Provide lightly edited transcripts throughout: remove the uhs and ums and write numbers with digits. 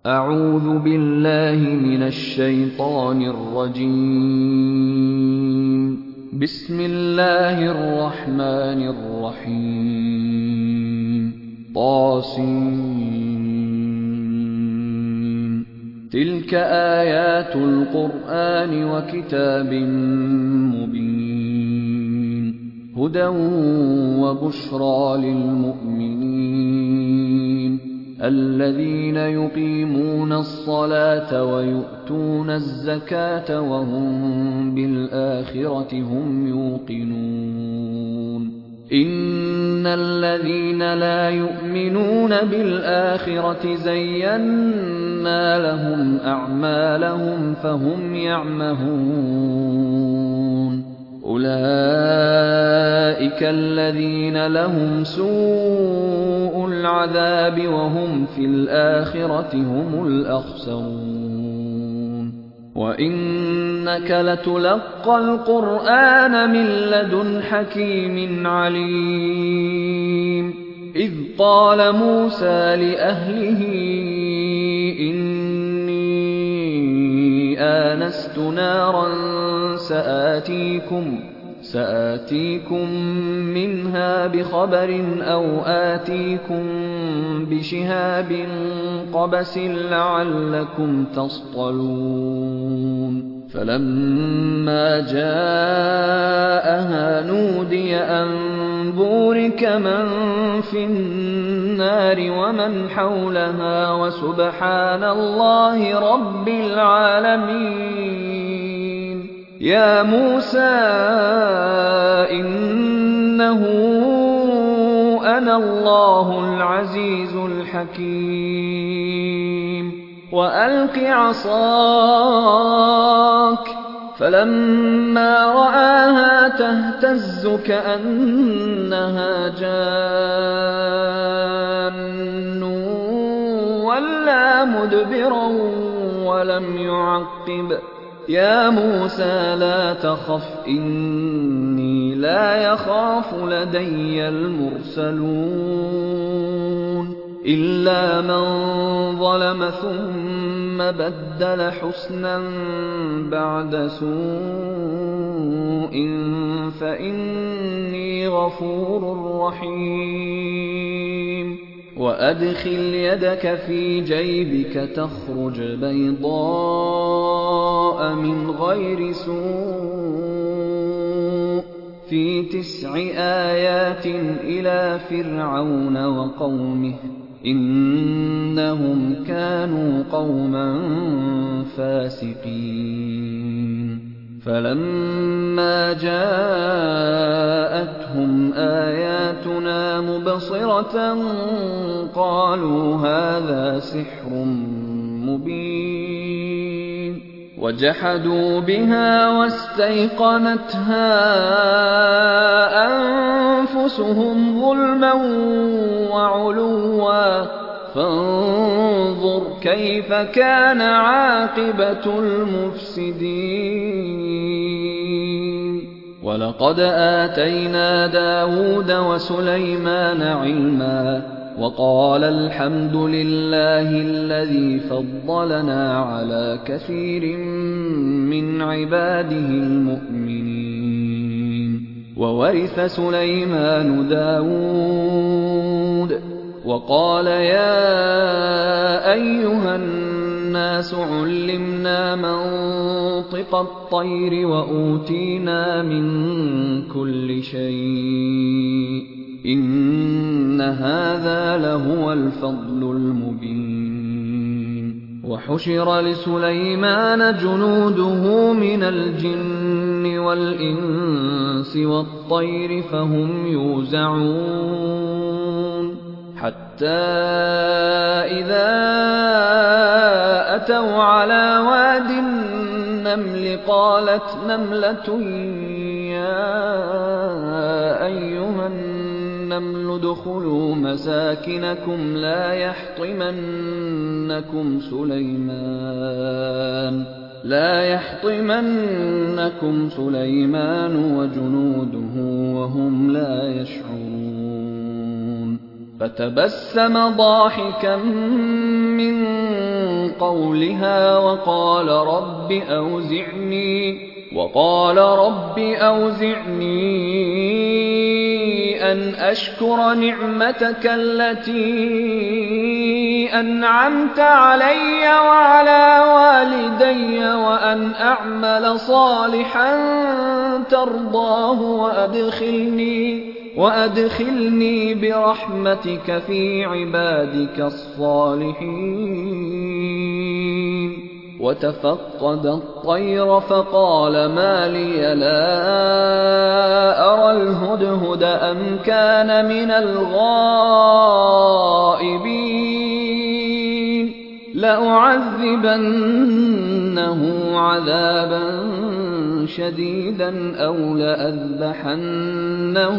أعوذ بالله من الشيطان الرجيم. بسم الله الرحمن الرحيم. طاسين. تلك آيات القرآن وكتاب مبين، هدى وبشرى للمؤمنين الذين يقيمون الصلاة ويؤتون الزكاة وهم بالآخرة هم يوقنون. إن الذين لا يؤمنون بالآخرة زينا لهم أعمالهم فهم يعمهون. أولئك الذين لهم سوء العذاب وهم في الآخرة هم الأخسرون. وإنك لتلقى القرآن من لدن حكيم عليم. إذ قال موسى لأهله إني آنست نارا سآتيكم منها بخبر أو آتيكم بشهاب قبس لعلكم تصطلون. فلما جاءها نودي أن بورك من في النار ومن حولها وسبحان الله رب العالمين. يا موسى إنه أنا الله العزيز الحكيم. وألق عصاك. فلما رآها تهتز كأنها جان ولى مدبرا ولم يعقب. يا موسى لا تخف إني لا يخاف لدي المرسلون إلا من ظلم ثم بدل حسنا بعد سوء فإني غفور رحيم. وأدخل يدك في جيبك تخرج بيضاء من غير سوء في 9 آيات إلى فرعون وقومه إنهم كانوا قوما فاسقين. فلما جاءتهم آياتنا مبصرة قالوا هذا سحر مبين. وجحدوا بها واستيقنتها أنفسهم ظلما وعلوا فانظر كيف كان عاقبة المفسدين. ولقد آتينا داود وسليمان علما وقال الحمد لله الذي فضلنا على كثير من عباده المؤمنين. وورث سليمان داود وقال يا أيها الناس علمنا منطق الطير وأوتينا من كل شيء إن هذا لهو الفضل المبين. وحشر لسليمان جنوده من الجن والإنس والطير فهم يوزعون حتى إذا أتوا على واد النمل قالت نملة يا أيها النمل ادخلوا مساكنكم لا يحطمنكم سليمان وجنوده وهم لا يشعرون. فتبسم ضاحكا من قولها وقال رب أوزعني أن أشكر نعمتك التي أنعمت علي وعلى والدي وأن أعمل صالحا ترضاه وأدخلني برحمتك في عبادك الصالحين. وتفقد الطير فقال ما لي لا أرى الهدهد أم كان من الغائبين لأعذبنه عذابا شديدا أو لأذبحنه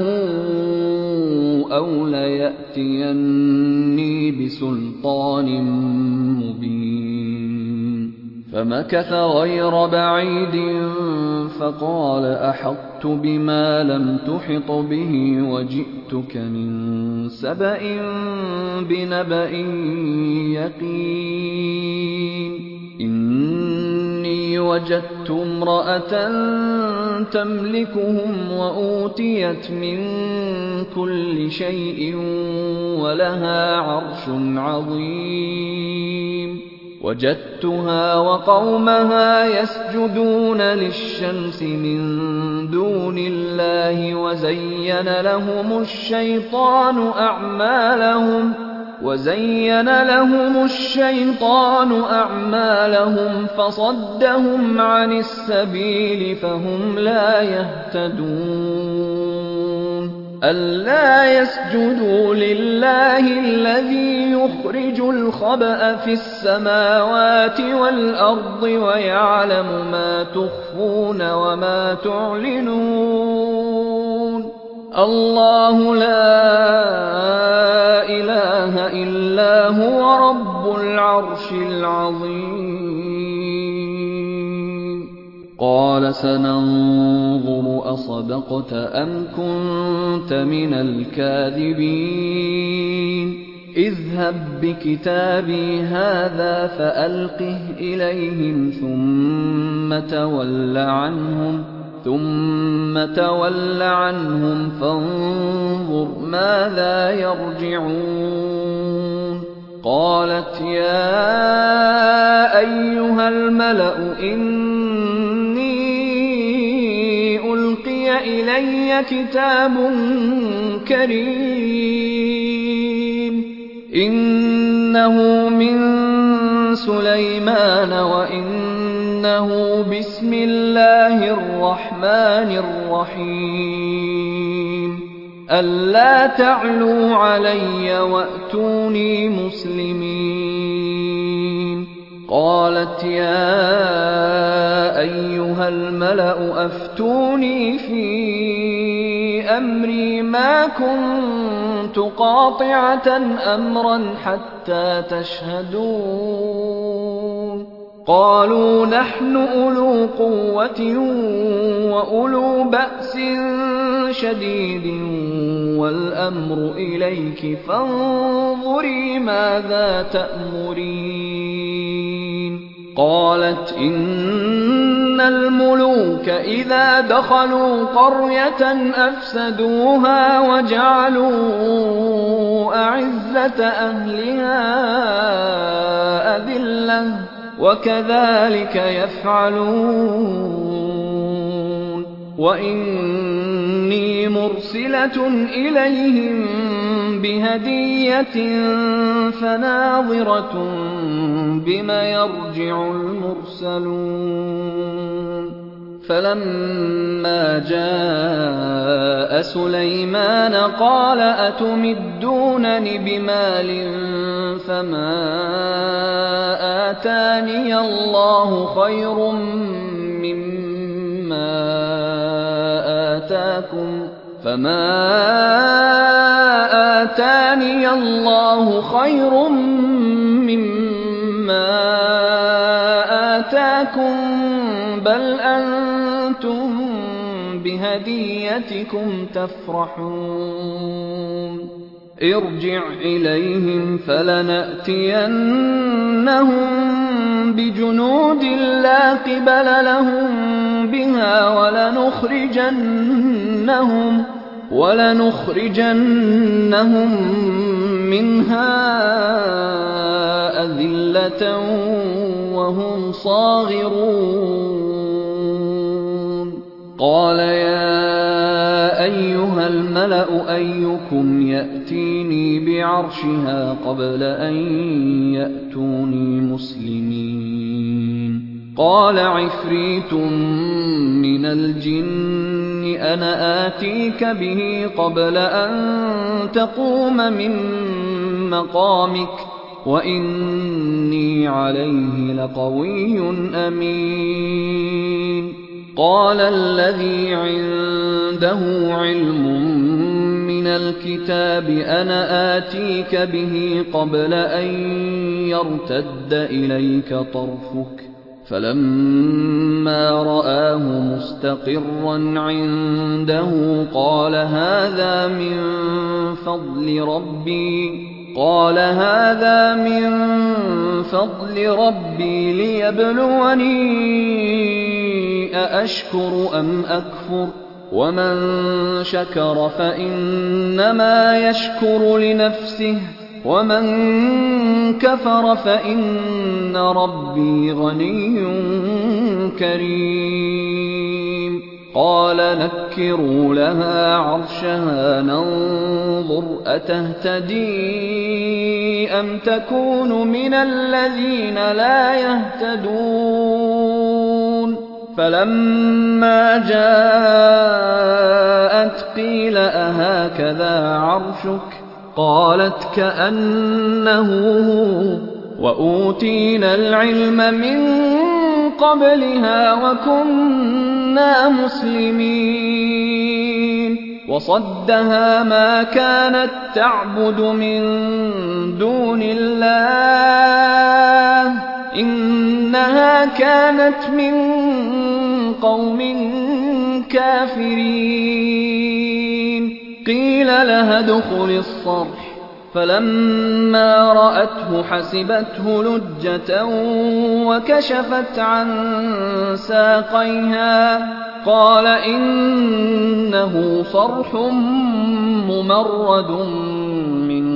أو ليأتيني بسلطان مبين. فمكث غير بعيد فقال أحطت بما لم تحط به وجئتك من سبأ بنبأ يقين. إني وجدت امرأة تملكهم وأوتيت من كل شيء ولها عرش عظيم. وجدتها وقومها يسجدون للشمس من دون الله وزين لهم الشيطان أعمالهم فصدهم عن السبيل فهم لا يهتدون. ألا يسجدوا لله الذي يخرج الخبأ في السماوات والأرض ويعلم ما تخفون وما تعلنون. الله لا إله إلا هو رب العرش العظيم. قال سننظر أصدقت أم كنت من الكاذبين. اذهب بكتابي هذا فألقه إليهم ثم تول عنهم فانظر ماذا يرجعون. قالت يا أيها الملأ إني ألقي إلي كتاب كريم إنه من سليمان وإنه بسم الله الرحمن الرحيم. ألا تعلوا علي وأتوني مسلمين. قالت يا أيها الملأ أفتوني في أمري ما كنت قاطعة أمرا حتى تشهدون. قالوا نحن أولو قوة وأولو بأس شديد والأمر إليك فانظري ماذا تأمرين. قالت إن الملوك إذا دخلوا قرية أفسدوها وجعلوا أعزة أهلها أذلة وكذلك يفعلون. وإني مرسلة إليهم بهدية فناظرة بما يرجع المرسلون. فلما جاء سليمان قال أتمدونني بمال فما آتاني الله خير مما آتاكم بل أنتم بهديتكم تفرحون. ارجع إليهم فلنأتينهم بجنود لا قبل لهم بها ولنخرجنهم منها أذلة وهم صاغرون قال يا أيها الملأ أيكم يأتيني بعرشها قبل أن يأتوني مسلمين قال عفريت من الجن أنا آتيك به قبل أن تقوم من مقامك وإني عليه لقوي أمين قال الذي عنده علم من الكتاب أنا آتيك به قبل أن يرتد إليك طرفك فلما رآه مستقرا عنده قال هذا من فضل ربي ليبلوني أأشكر أم أكفر ومن شكر فإنما يشكر لنفسه ومن كفر فإن ربي غني كريم قال نكروا لها عرشها ننظر أتهتدي أم تكون من الذين لا يهتدون فلما جاءت قيل أهكذا عرشك قالت كأنه هو وأوتينا العلم من قبلها وكنا مسلمين وصدها ما كانت تعبد من دون الله إنها كانت من قوم كافرين قيل لها ادخل الصرح فلما رأته حسبته لجة وكشفت عن ساقيها قال إنه صرح ممرد من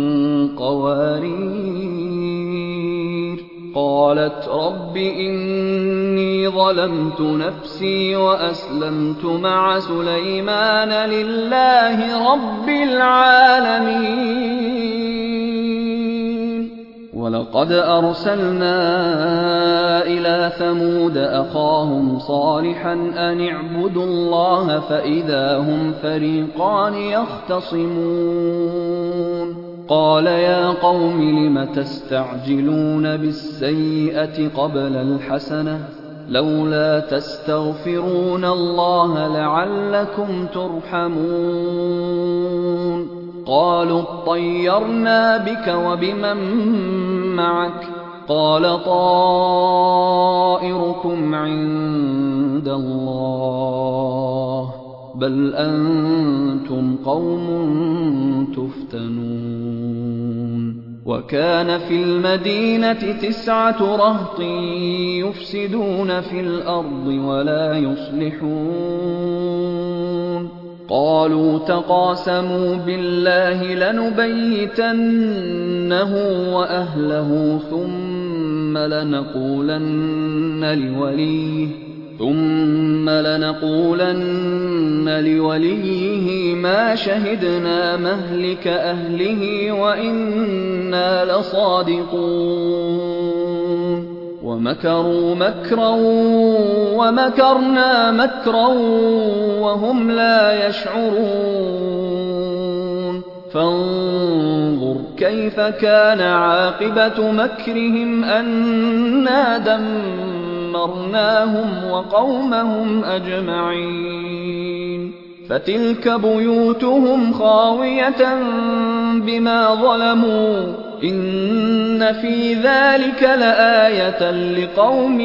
قوارير قالت رب إني ظلمت نفسي وأسلمت مع سليمان لله رب العالمين ولقد أرسلنا إلى ثمود أخاهم صالحا أن اعبدوا الله فإذا هم فريقان يختصمون قال يا قوم لم تستعجلون بالسيئة قبل الحسنة لولا تستغفرون الله لعلكم ترحمون قالوا اطيرنا بك وبمن معك قال طائركم عند الله بل أنتم قوم تفتنون وكان في المدينة 9 رهط يفسدون في الأرض ولا يصلحون قالوا تقاسموا بالله لنبيتنه وأهله ثم لنقولن لوليه ما شهدنا مهلك أهله وإنا لصادقون ومكروا مكرا ومكرنا مكرا وهم لا يشعرون فانظر كيف كان عاقبة مكرهم أنا دمرناهم وقومهم أجمعين فتلك بيوتهم خاوية بما ظلموا إن في ذلك لآية لقوم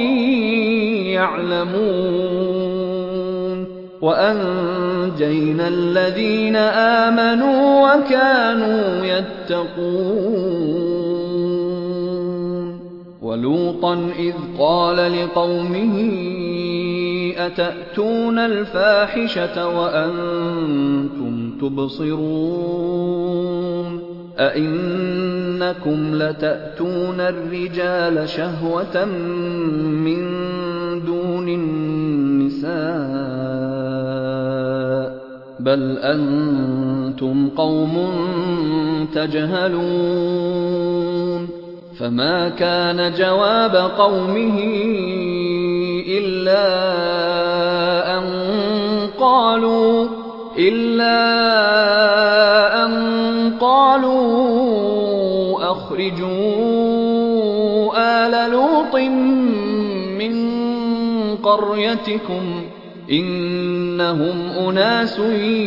يعلمون وأنجينا الذين آمنوا وكانوا يتقون وَلُوطًا إِذْ قَالَ لِقَوْمِهِ أَتَأْتُونَ الْفَاحِشَةَ وَأَنتُمْ تُبْصِرُونَ أَئِنَّكُمْ لَتَأْتُونَ الرِّجَالَ شَهْوَةً مِّن دُونِ النِّسَاءِ بَلْ أَنتُمْ قَوْمٌ تَجْهَلُونَ فَمَا كَانَ جَوَابَ قَوْمِهِ إِلَّا أَن قَالُوا أَخْرِجُوا آلَ لُوطٍ مِّن قَرْيَتِكُمْ إِنَّهُمْ أُنَاسٌ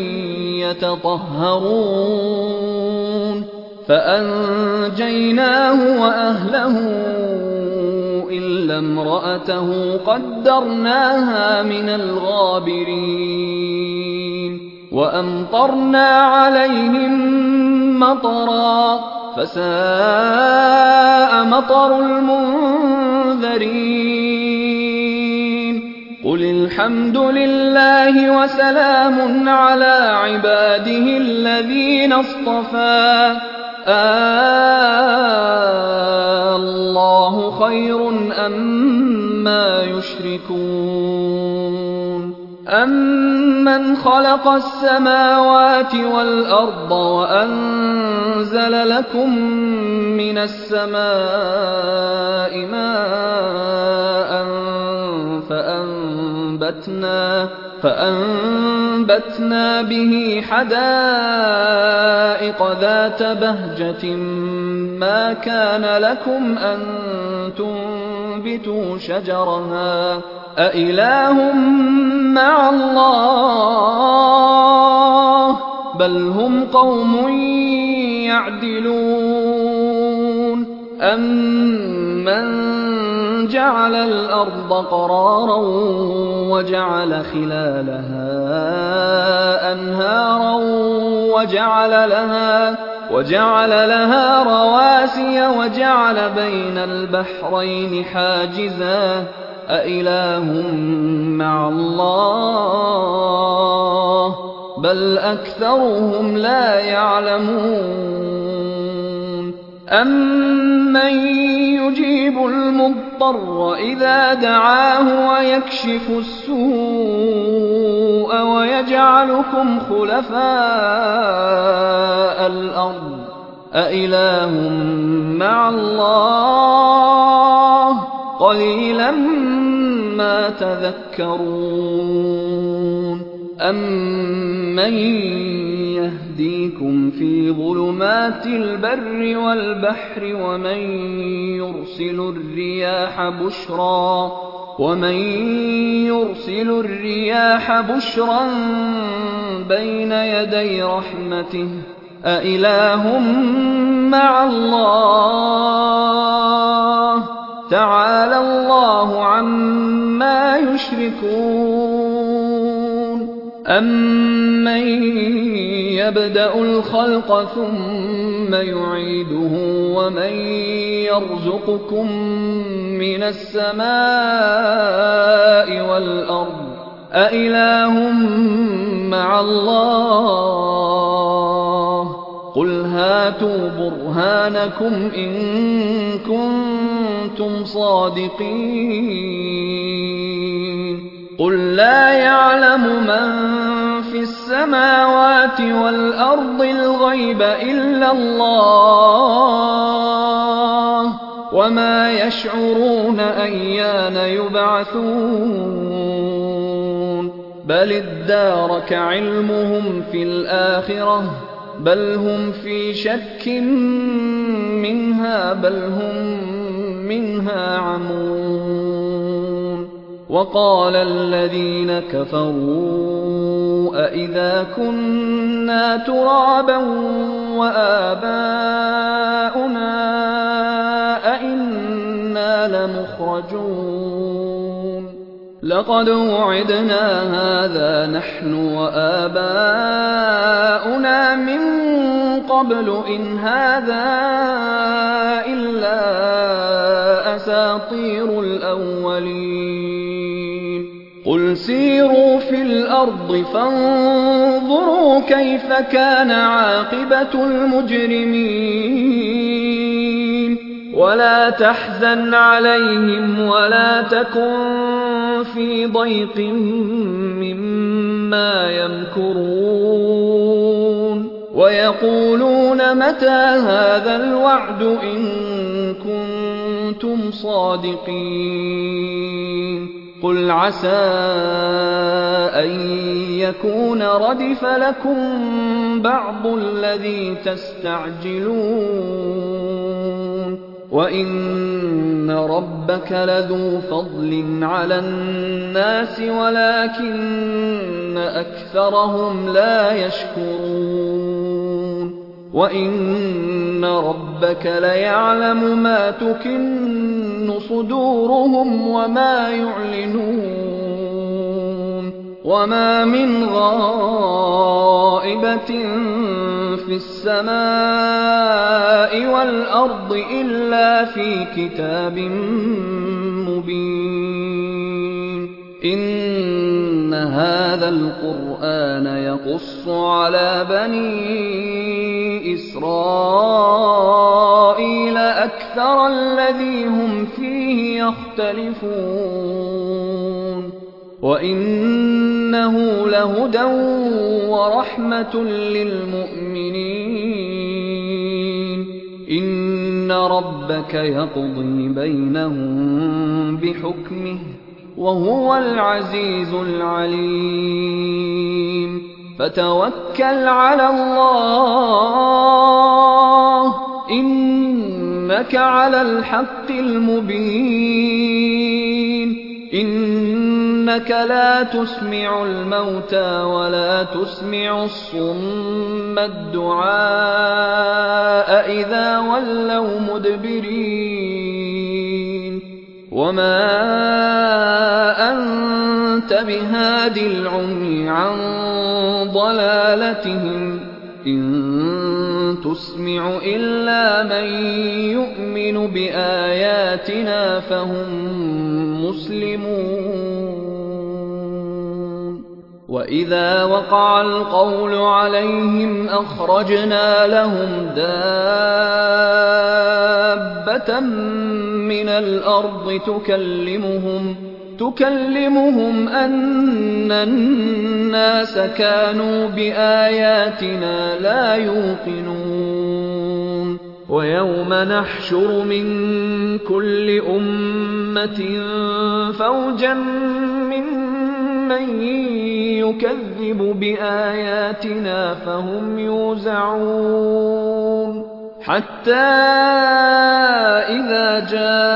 يَتَطَهَّرُونَ فَأَنجَيْنَاهُ وَأَهْلَهُ إِلَّا امْرَأَتَهُ قَدَّرْنَاهَا مِنَ الْغَابِرِينَ وَأَمْطَرْنَا عَلَيْهِم مَّطَرًا فَسَاءَ مَطَرُ الْمُنذَرِينَ قُلِ الْحَمْدُ لِلَّهِ وَسَلَامٌ عَلَىٰ عِبَادِهِ الَّذِينَ اصْطَفَىٰ اللَّهُ خَيْرٌ أَمَّا يُشْرِكُونَ أَمَّنْ خَلَقَ السَّمَاوَاتِ وَالْأَرْضَ وَأَنزَلَ لَكُم مِّنَ السَّمَاءِ مَاءً فَأَنبَتْنَا بِهِ حَدَائِقَ ذَاتَ بَهْجَةٍ مَّا كَانَ لَكُمْ أَن تُنبِتُوا شَجَرَهَا أَإِلَٰهٌ مَّعَ اللَّهِ بَلْ هُمْ قَوْمٌ يَعْدِلُونَ أَمَّن جَعَلَ الْأَرْضَ قَرَارًا وَجَعَلَ خِلَالَهَا أَنْهَارًا وَجَعَلَ لَهَا رَوَاسِيَ وَجَعَلَ بَيْنَ الْبَحْرَيْنِ حَاجِزًا أَإِلَٰهٌ مَّعَ اللَّهِ بَلْ أَكْثَرُهُمْ لَا يَعْلَمُونَ أَمَّن يُجِيبُ الْمُضْطَرَّ إِذَا دَعَاهُ وَيَكْشِفُ السُّوءَ وَيَجْعَلُكُمْ خُلَفَاءَ الْأَرْضِ أَإِلَٰهٌ مَّعَ اللَّهِ قَلِيلًا مَّا تَذَكَّرُونَ أَمَّن يَهْدِيكُمْ فِي ظُلُمَاتِ الْبَرِّ وَالْبَحْرِ وَمَن يُرْسِلُ الرِّيَاحَ بُشْرًا بَيْنَ يَدَيْ رَحْمَتِهِ أَإِلَٰهٌ مَّعَ اللَّهِ تَعَالَى اللَّهُ عَمَّا يُشْرِكُونَ أَمَّن يَبْدَأُ الْخَلْقَ ثُمَّ يُعِيدُهُ وَمَن يَرْزُقُكُم مِّنَ السَّمَاءِ وَالْأَرْضِ أَإِلَٰهٌ مَّعَ اللَّهِ قُلْ هَاتُوا بُرْهَانَكُمْ إِن كُنتُمْ صَادِقِينَ قُل لَّا يَعْلَمُ مَن فِي السَّمَاوَاتِ وَالْأَرْضِ الْغَيْبَ إِلَّا اللَّهُ وَمَا يَشْعُرُونَ أَيَّانَ يُبْعَثُونَ بَلِ ادَّارَكَ عِلْمُهُمْ فِي الْآخِرَةِ بَلْ هُمْ فِي شَكٍّ مِّنْهَا بَلْ هُم مِّنْهَا عَمُونَ وَقَالَ الَّذِينَ كَفَرُوا أَإِذَا كُنَّا تُرَابًا وَآبَاؤُنَا أَإِنَّا لَمُخْرَجُونَ لقد وعدنا هذا نحن وآباؤنا من قبل إن هذا إلا أساطير الأولين قل سيروا في الأرض فانظروا كيف كان عاقبة المجرمين ولا تحزن عليهم ولا تكن في ضيق مما يمكرون ويقولون متى هذا الوعد إن كنتم صادقين قل عسى أن يكون ردف لكم بعض الذي تستعجلون وإن ربك لذو فضل على الناس ولكن أكثرهم لا يشكرون وإن ربك ليعلم ما تكن صدورهم وما يعلنون وما من غائبة في السماء والأرض إلا في كتاب مبين إن هذا القرآن يقص على بني إسرائيل أكثر الذي هم فيه يختلفون وإنه لهدى ورحمة للمؤمنين إن ربك يقضي بينهم بحكمه وهو العزيز العليم فتوكل على الله إنك على الحق المبين إنك لا تسمع الموتى ولا تسمع الصم الدعاء إذا ولوا مدبرين وما أنت بهاد العمي عن ضلالتهم إن تسمع إلا من يؤمن بآياتنا فهم مسلمون وإذا وقع القول عليهم أخرجنا لهم دابة من الأرض تكلمهم أن الناس كانوا بآياتنا لا يوقنون ويوم نحشر من كل أمة فوجا ممن يكذب بآياتنا فهم يوزعون حتى إذا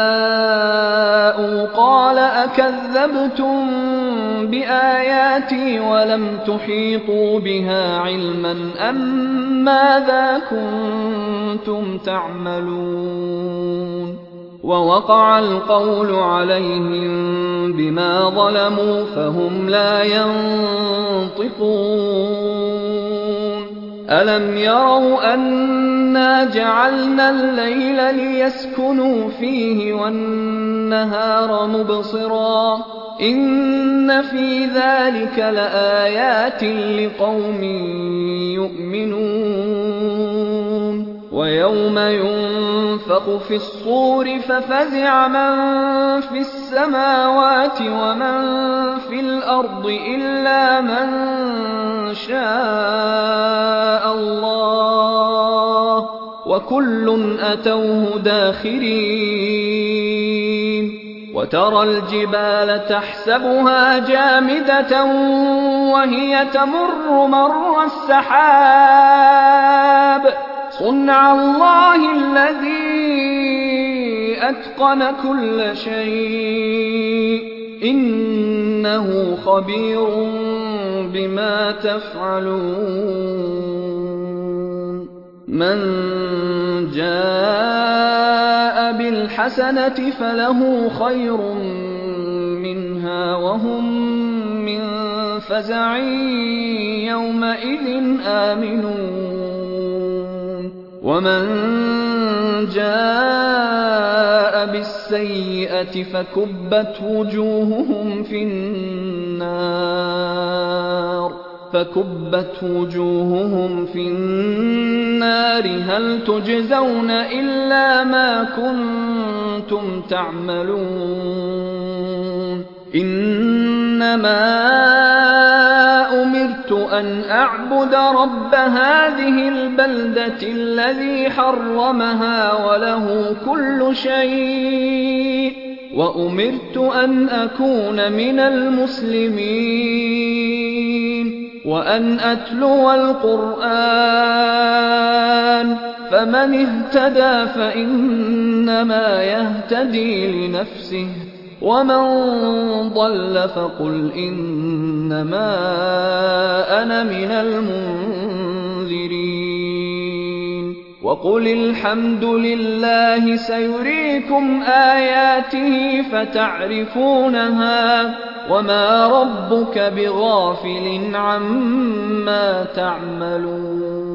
جاءوا قال أكذبتم بآياتي ولم تحيطوا بها علما أم ماذا كنتم تعملون ووقع القول عليهم بما ظلموا فهم لا ينطقون ألم يروا أنا جعلنا الليل ليسكنوا فيه والنهار مبصرا إن في ذلك لآيات لقوم يؤمنون ويوم ينفخ في الصور ففزع من في السماوات ومن في الأرض إلا من شاء الله وكل أتوه داخرين وترى الجبال تحسبها جامدة وهي تمر مر السحاب صنع الله الذي أتقن كل شيء إنه خبير بما تفعلون من جاء بالحسنة فله خير منها منها وهم من فزع يومئذ آمنون ومن جاء بالسيئة فكبت وجوههم في النار هل تجزون إلا ما كنتم تعملون إنما أمرت أن أعبد رب هذه البلدة الذي حرمها وله كل شيء وأمرت أن أكون من المسلمين وأن أتلو القرآن فمن اهتدى فإنما يهتدي لنفسه ومن ضل فقل إنما أنا من المنذرين وقل الحمد لله سيريكم آياته فتعرفونها وما ربك بغافل عما تعملون